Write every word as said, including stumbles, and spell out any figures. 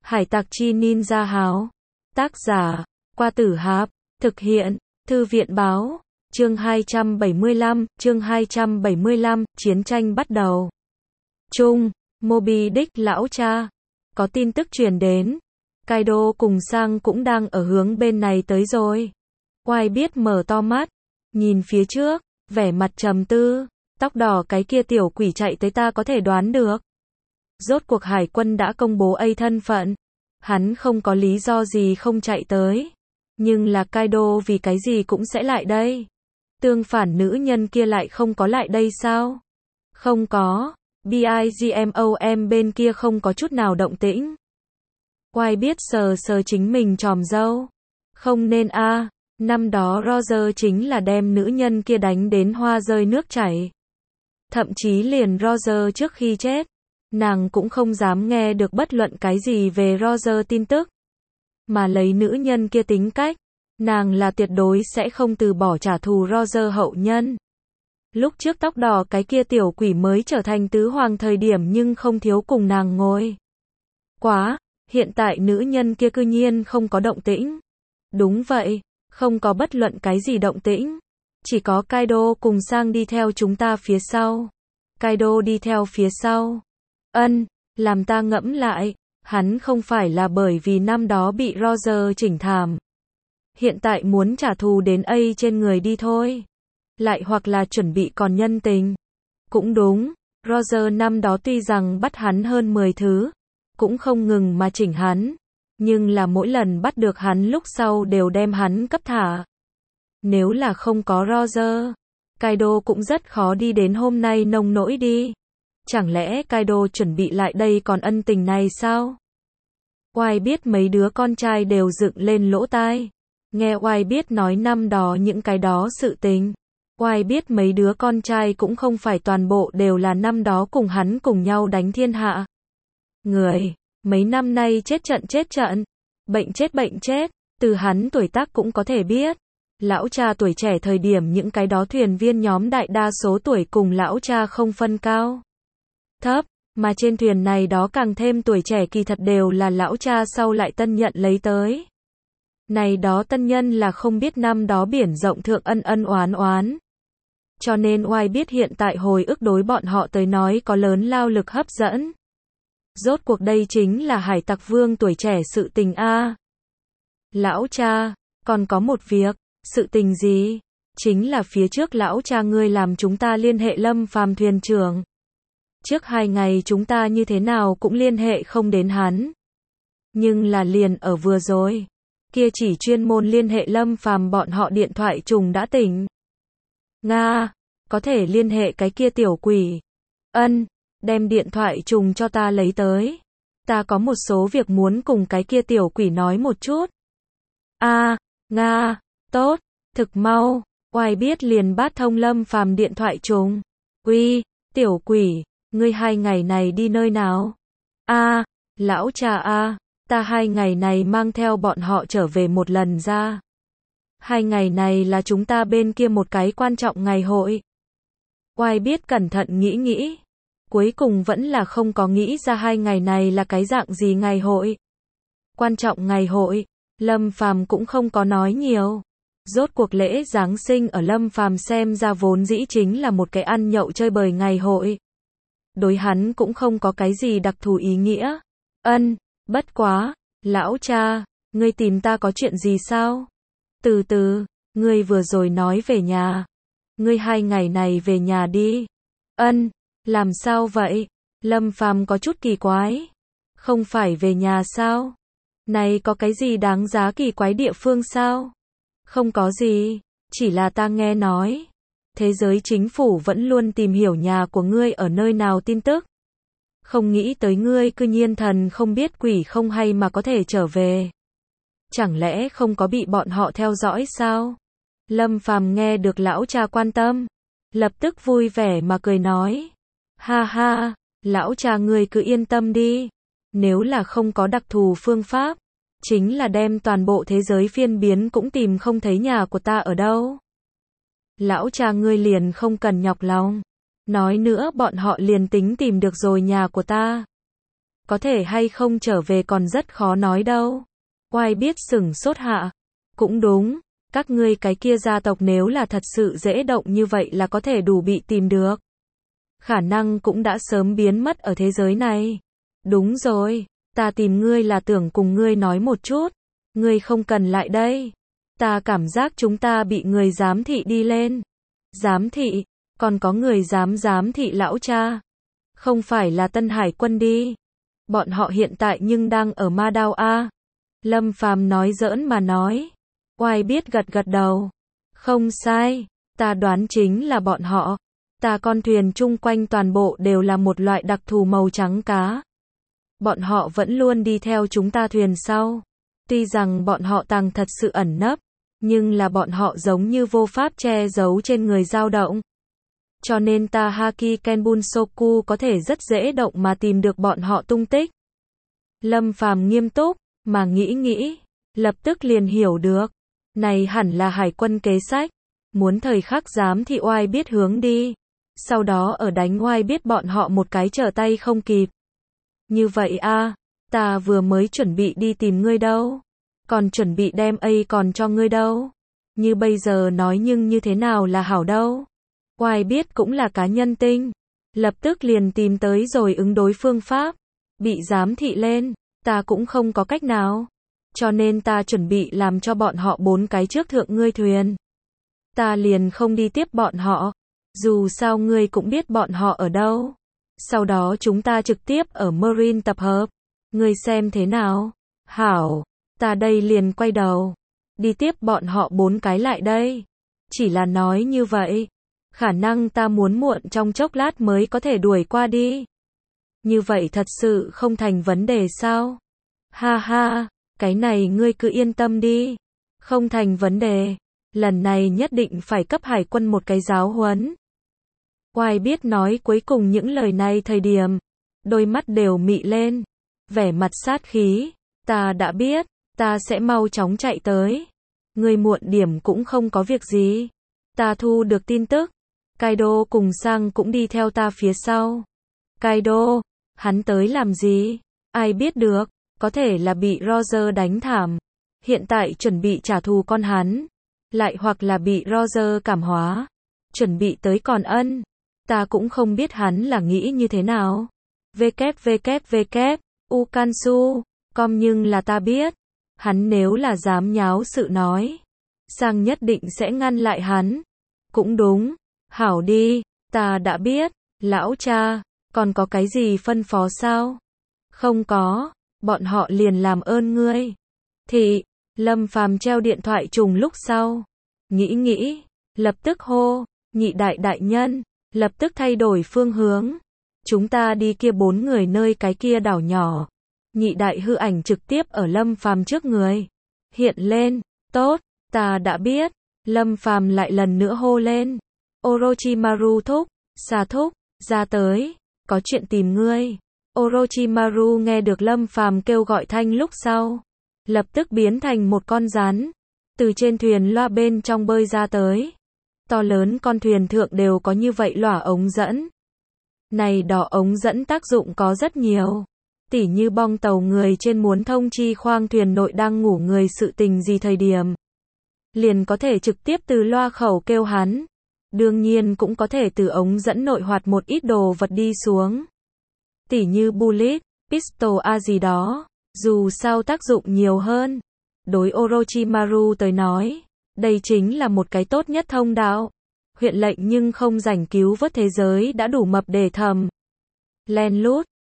Hải tặc chi ninja háo. Tác giả, Qua Tử Hạp. Thực hiện, Thư viện báo. Chương hai trăm bảy mươi lăm, chương hai trăm bảy mươi lăm, chiến tranh bắt đầu. Chung, Moby Dick lão cha. Có tin tức truyền đến. Kaido cùng Sang cũng đang ở hướng bên này tới rồi. Oai biết mở to mắt, nhìn phía trước, vẻ mặt trầm tư. Tóc đỏ cái kia tiểu quỷ chạy tới ta có thể đoán được. Rốt cuộc hải quân đã công bố A thân phận. Hắn không có lý do gì không chạy tới. Nhưng là Kaido vì cái gì cũng sẽ lại đây. Tương phản nữ nhân kia lại không có lại đây sao? Không có. Bigmom bên kia không có chút nào động tĩnh. Oai biết sờ sờ chính mình tròm râu. Không nên a, à, năm đó Roger chính là đem nữ nhân kia đánh đến hoa rơi nước chảy. Thậm chí liền Roger trước khi chết, nàng cũng không dám nghe được bất luận cái gì về Roger tin tức. Mà lấy nữ nhân kia tính cách, nàng là tuyệt đối sẽ không từ bỏ trả thù Roger hậu nhân. Lúc trước tóc đỏ cái kia tiểu quỷ mới trở thành tứ hoàng thời điểm nhưng không thiếu cùng nàng ngồi. Quá, hiện tại nữ nhân kia cư nhiên không có động tĩnh. Đúng vậy, không có bất luận cái gì động tĩnh. Chỉ có Kaido cùng Sang đi theo chúng ta phía sau. Kaido đi theo phía sau. Ân, làm ta ngẫm lại, hắn không phải là bởi vì năm đó bị Roger chỉnh thảm. Hiện tại muốn trả thù đến A trên người đi thôi. Lại hoặc là chuẩn bị còn nhân tình. Cũng đúng, Roger năm đó tuy rằng bắt hắn hơn mười thứ, cũng không ngừng mà chỉnh hắn. Nhưng là mỗi lần bắt được hắn lúc sau đều đem hắn cấp thả. Nếu là không có Roger, Kaido cũng rất khó đi đến hôm nay nông nỗi đi. Chẳng lẽ Kaido chuẩn bị lại đây còn ân tình này sao? Oai biết mấy đứa con trai đều dựng lên lỗ tai. Nghe Oai biết nói năm đó những cái đó sự tình. Oai biết mấy đứa con trai cũng không phải toàn bộ đều là năm đó cùng hắn cùng nhau đánh thiên hạ. Người, mấy năm nay chết trận chết trận, bệnh chết bệnh chết, từ hắn tuổi tác cũng có thể biết. Lão cha tuổi trẻ thời điểm những cái đó thuyền viên nhóm đại đa số tuổi cùng lão cha không phân cao thấp, mà trên thuyền này đó càng thêm tuổi trẻ kỳ thật đều là lão cha sau lại tân nhận lấy tới. Này đó tân nhân là không biết năm đó biển rộng thượng ân ân oán oán. Cho nên Oai biết hiện tại hồi ức đối bọn họ tới nói có lớn lao lực hấp dẫn. Rốt cuộc đây chính là hải tặc vương tuổi trẻ sự tình a. Lão cha, còn có một việc, sự tình gì? Chính là phía trước lão cha ngươi làm chúng ta liên hệ Lâm Phàm thuyền trưởng. Trước hai ngày chúng ta như thế nào cũng liên hệ không đến hắn. Nhưng là liền ở vừa rồi, kia chỉ chuyên môn liên hệ Lâm Phàm bọn họ điện thoại trùng đã tỉnh. Nga, có thể liên hệ cái kia tiểu quỷ. Ân, đem điện thoại trùng cho ta lấy tới. Ta có một số việc muốn cùng cái kia tiểu quỷ nói một chút. A, Nga, tốt, thực mau. Oai biết liền bát thông Lâm Phàm điện thoại trùng. Uy, tiểu quỷ, ngươi hai ngày này đi nơi nào? A, lão cha a, ta hai ngày này mang theo bọn họ trở về một lần ra. Hai ngày này là chúng ta bên kia một cái quan trọng ngày hội. Oai biết cẩn thận nghĩ nghĩ. Cuối cùng vẫn là không có nghĩ ra hai ngày này là cái dạng gì ngày hội. Quan trọng ngày hội, Lâm Phàm cũng không có nói nhiều. Rốt cuộc lễ Giáng sinh ở Lâm Phàm xem ra vốn dĩ chính là một cái ăn nhậu chơi bời ngày hội. Đối hắn cũng không có cái gì đặc thù ý nghĩa. Ân, bất quá, lão cha, ngươi tìm ta có chuyện gì sao? Từ từ, ngươi vừa rồi nói về nhà. Ngươi hai ngày này về nhà đi. Ân, làm sao vậy? Lâm Phàm có chút kỳ quái. Không phải về nhà sao? Này có cái gì đáng giá kỳ quái địa phương sao? Không có gì, chỉ là ta nghe nói. Thế giới chính phủ vẫn luôn tìm hiểu nhà của ngươi ở nơi nào tin tức. Không nghĩ tới ngươi cư nhiên thần không biết quỷ không hay mà có thể trở về. Chẳng lẽ không có bị bọn họ theo dõi sao? Lâm Phàm nghe được lão cha quan tâm, lập tức vui vẻ mà cười nói. Ha ha, lão cha ngươi cứ yên tâm đi. Nếu là không có đặc thù phương pháp, chính là đem toàn bộ thế giới phiên biến cũng tìm không thấy nhà của ta ở đâu. Lão cha ngươi liền không cần nhọc lòng. Nói nữa bọn họ liền tính tìm được rồi nhà của ta. có thể hay không trở về còn rất khó nói đâu. Oai biết sửng sốt hạ. Cũng đúng, các ngươi cái kia gia tộc nếu là thật sự dễ động như vậy là có thể đủ bị tìm được. Khả năng cũng đã sớm biến mất ở thế giới này. Đúng rồi, ta tìm ngươi là tưởng cùng ngươi nói một chút. Ngươi không cần lại đây. Ta cảm giác chúng ta bị người giám thị đi lên. Giám thị, còn có người dám giám thị lão cha. Không phải là Tân Hải quân đi. Bọn họ hiện tại nhưng đang ở Ma Đao A. Lâm Phàm nói giỡn mà nói. Oai biết gật gật đầu. Không sai, ta đoán chính là bọn họ. Ta con thuyền chung quanh toàn bộ đều là một loại đặc thù màu trắng cá. Bọn họ vẫn luôn đi theo chúng ta thuyền sau. Tuy rằng bọn họ tàng thật sự ẩn nấp, nhưng là bọn họ giống như vô pháp che giấu trên người dao động. Cho nên ta Haki Kenbunsoku có thể rất dễ động mà tìm được bọn họ tung tích. Lâm Phàm nghiêm túc, mà nghĩ nghĩ, lập tức liền hiểu được. Này hẳn là hải quân kế sách, muốn thời khắc giám thị oai biết hướng đi. Sau đó ở đánh oai biết bọn họ một cái trở tay không kịp. Như vậy a, ta vừa mới chuẩn bị đi tìm ngươi đâu. Còn chuẩn bị đem A còn cho ngươi đâu. Như bây giờ nói nhưng như thế nào là hảo đâu. Oai biết cũng là cá nhân tinh. Lập tức liền tìm tới rồi ứng đối phương pháp. Bị giám thị lên, ta cũng không có cách nào. Cho nên ta chuẩn bị làm cho bọn họ bốn cái trước thượng ngươi thuyền. Ta liền không đi tiếp bọn họ. Dù sao ngươi cũng biết bọn họ ở đâu. Sau đó chúng ta trực tiếp ở Marine tập hợp. Ngươi xem thế nào? Hảo, ta đây liền quay đầu. Đi tiếp bọn họ bốn cái lại đây. Chỉ là nói như vậy. Khả năng ta muốn muộn trong chốc lát mới có thể đuổi qua đi. Như vậy thật sự không thành vấn đề sao? Ha ha, cái này ngươi cứ yên tâm đi. Không thành vấn đề. Lần này nhất định phải cấp hải quân một cái giáo huấn. Oai biết nói cuối cùng những lời này thời điểm. Đôi mắt đều mị lên. Vẻ mặt sát khí. Ta đã biết, ta sẽ mau chóng chạy tới. Ngươi muộn điểm cũng không có việc gì. Ta thu được tin tức. Kaido cùng Sang cũng đi theo ta phía sau. Kaido, hắn tới làm gì? Ai biết được, có thể là bị Roger đánh thảm. Hiện tại chuẩn bị trả thù con hắn. Lại hoặc là bị Roger cảm hóa. Chuẩn bị tới còn ân. Ta cũng không biết hắn là nghĩ như thế nào. www, Ukansu, com nhưng là ta biết. Hắn nếu là dám nháo sự nói. Sang nhất định sẽ ngăn lại hắn. Cũng đúng. Hảo đi, ta đã biết. Lão cha, còn có cái gì phân phó sao? Không có, bọn họ liền làm ơn ngươi. Thị, Lâm Phàm treo điện thoại trùng lúc sau. Nghĩ nghĩ, lập tức hô, nhị đại đại nhân, lập tức thay đổi phương hướng. Chúng ta đi kia bốn người nơi cái kia đảo nhỏ. Nhị đại hư ảnh trực tiếp ở Lâm Phàm trước người. Hiện lên, tốt, ta đã biết. Lâm Phàm lại lần nữa hô lên. Orochimaru thúc, Sa thúc, ra tới, có chuyện tìm ngươi. Orochimaru nghe được Lâm Phàm kêu gọi thanh lúc sau, lập tức biến thành một con rắn, từ trên thuyền loa bên trong bơi ra tới. To lớn con thuyền thượng đều có như vậy lỏa ống dẫn. Này đỏ ống dẫn tác dụng có rất nhiều. Tỉ như bong tàu người trên muốn thông chi khoang thuyền nội đang ngủ người sự tình gì thời điểm. Liền có thể trực tiếp từ loa khẩu kêu hắn. Đương nhiên cũng có thể từ ống dẫn nội hoạt một ít đồ vật đi xuống. Tỉ như bullet, pistol a gì đó. Dù sao tác dụng nhiều hơn. Đối Orochimaru tới nói, đây chính là một cái tốt nhất thông đạo. Huyện lệnh nhưng không rảnh cứu vớt thế giới đã đủ mập để thầm. Len lút,